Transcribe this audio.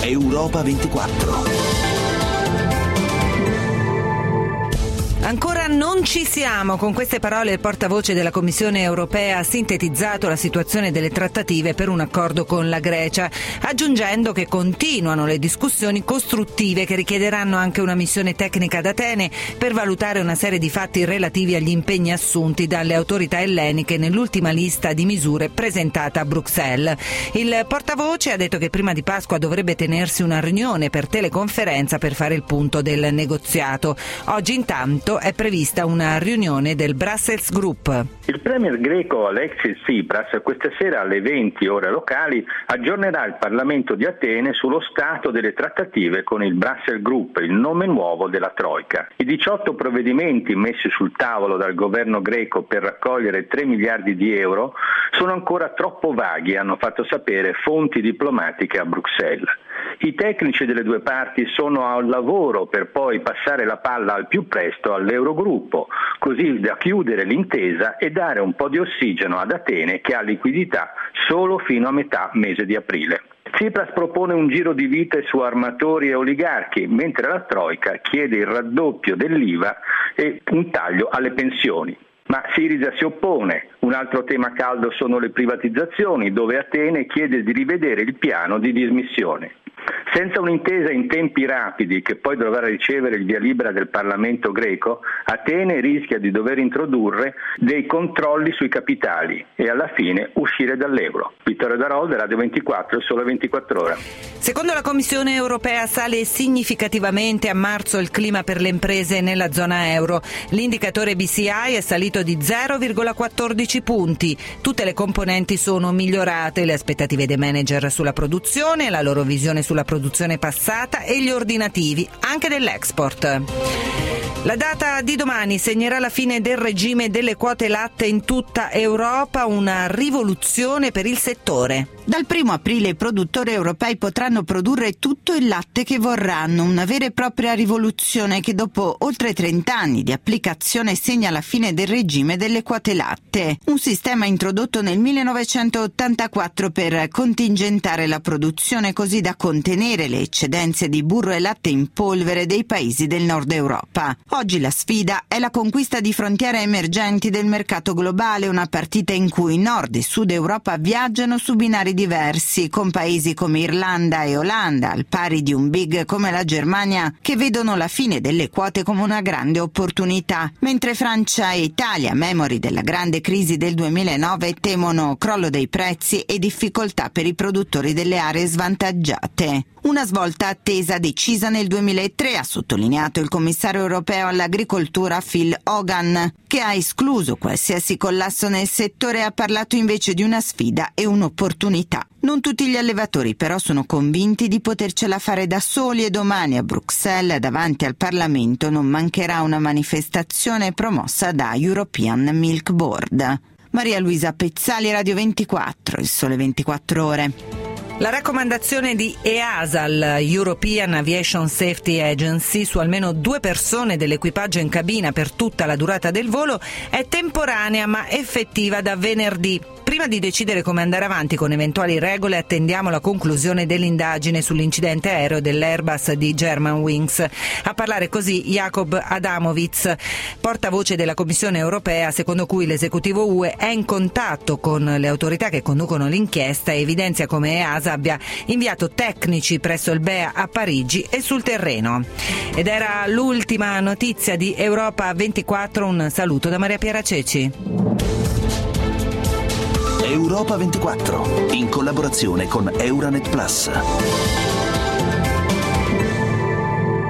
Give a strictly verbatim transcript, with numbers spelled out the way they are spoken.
Europa ventiquattro. Ancora non ci siamo. Con queste parole il portavoce della Commissione europea ha sintetizzato la situazione delle trattative per un accordo con la Grecia, aggiungendo che continuano le discussioni costruttive che richiederanno anche una missione tecnica ad Atene per valutare una serie di fatti relativi agli impegni assunti dalle autorità elleniche nell'ultima lista di misure presentata a Bruxelles. Il portavoce ha detto che prima di Pasqua dovrebbe tenersi una riunione per teleconferenza per fare il punto del negoziato. Oggi intanto è prevista una riunione del Brussels Group. Il premier greco Alexis Tsipras questa sera alle venti ore locali aggiornerà il Parlamento di Atene sullo stato delle trattative con il Brussels Group, il nome nuovo della Troika. I diciotto provvedimenti messi sul tavolo dal governo greco per raccogliere tre miliardi di euro sono ancora troppo vaghi, hanno fatto sapere fonti diplomatiche a Bruxelles. I tecnici delle due parti sono al lavoro per poi passare la palla al più presto all'Eurogruppo, così da chiudere l'intesa e dare un po' di ossigeno ad Atene, che ha liquidità solo fino a metà mese di aprile. Tsipras propone un giro di vite su armatori e oligarchi, mentre la Troika chiede il raddoppio dell'I V A e un taglio alle pensioni. Ma Siriza si oppone. Un altro tema caldo sono le privatizzazioni, dove Atene chiede di rivedere il piano di dismissione. Senza un'intesa in tempi rapidi, che poi dovrà ricevere il via libera del Parlamento greco, Atene rischia di dover introdurre dei controlli sui capitali e alla fine uscire dall'euro. Vittorio Darolda, Radio ventiquattro, Sole ventiquattro Ore. Secondo la Commissione europea sale significativamente a marzo il clima per le imprese nella zona euro. L'indicatore B C I è salito di zero virgola quattordici punti. Tutte le componenti sono migliorate, le aspettative dei manager sulla produzione, la loro visione sulla produzione passata e gli ordinativi anche dell'export. La data di domani segnerà la fine del regime delle quote latte in tutta Europa, una rivoluzione per il settore. Dal primo aprile i produttori europei potranno produrre tutto il latte che vorranno, una vera e propria rivoluzione che dopo oltre trenta anni di applicazione segna la fine del regime delle quote latte, un sistema introdotto nel millenovecentottantaquattro per contingentare la produzione così da contenere le eccedenze di burro e latte in polvere dei paesi del nord Europa. Oggi la sfida è la conquista di frontiere emergenti del mercato globale, una partita in cui Nord e Sud Europa viaggiano su binari diversi, con paesi come Irlanda e Olanda, al pari di un big come la Germania, che vedono la fine delle quote come una grande opportunità, mentre Francia e Italia, memori della grande crisi del duemilanove, temono crollo dei prezzi e difficoltà per i produttori delle aree svantaggiate. Una svolta attesa decisa nel duemilatré, ha sottolineato il commissario europeo all'agricoltura Phil Hogan, che ha escluso qualsiasi collasso nel settore e ha parlato invece di una sfida e un'opportunità. Non tutti gli allevatori però sono convinti di potercela fare da soli e domani a Bruxelles, davanti al Parlamento, non mancherà una manifestazione promossa da European Milk Board. Maria Luisa Pezzali, Radio ventiquattro, il Sole ventiquattro Ore. La raccomandazione di EASA, l'European Aviation Safety Agency, su almeno due persone dell'equipaggio in cabina per tutta la durata del volo è temporanea ma effettiva da venerdì. Prima di decidere come andare avanti con eventuali regole attendiamo la conclusione dell'indagine sull'incidente aereo dell'Airbus di Germanwings. A parlare così Jakob Adamovic, portavoce della Commissione europea, secondo cui l'esecutivo U E è in contatto con le autorità che conducono l'inchiesta e evidenzia come EASA abbia inviato tecnici presso il B E A a Parigi e sul terreno. Ed era l'ultima notizia di Europa ventiquattro. Un saluto da Maria Piera Ceci. Europa ventiquattro, in collaborazione con Euranet Plus.